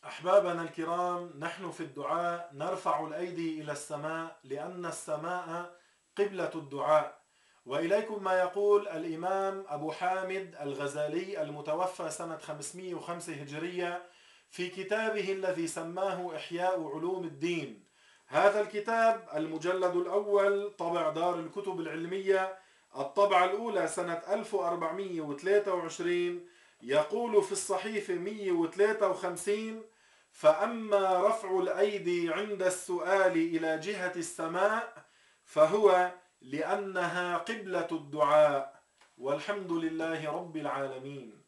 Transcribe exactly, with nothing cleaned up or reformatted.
أحبابنا الكرام، نحن في الدعاء نرفع الأيدي إلى السماء لأن السماء قبلة الدعاء. وإليكم ما يقول الإمام أبو حامد الغزالي المتوفى سنة خمسمئة وخمسة هجرية في كتابه الذي سماه إحياء علوم الدين. هذا الكتاب المجلد الأول طبع دار الكتب العلمية، الطبعة الأولى سنة ألف وأربعمئة وثلاثة وعشرين، يقول في الصحيفة مئة وثلاثة وخمسين: فأما رفع الأيدي عند السؤال إلى جهة السماء فهو لأنها قبلة الدعاء، والحمد لله رب العالمين.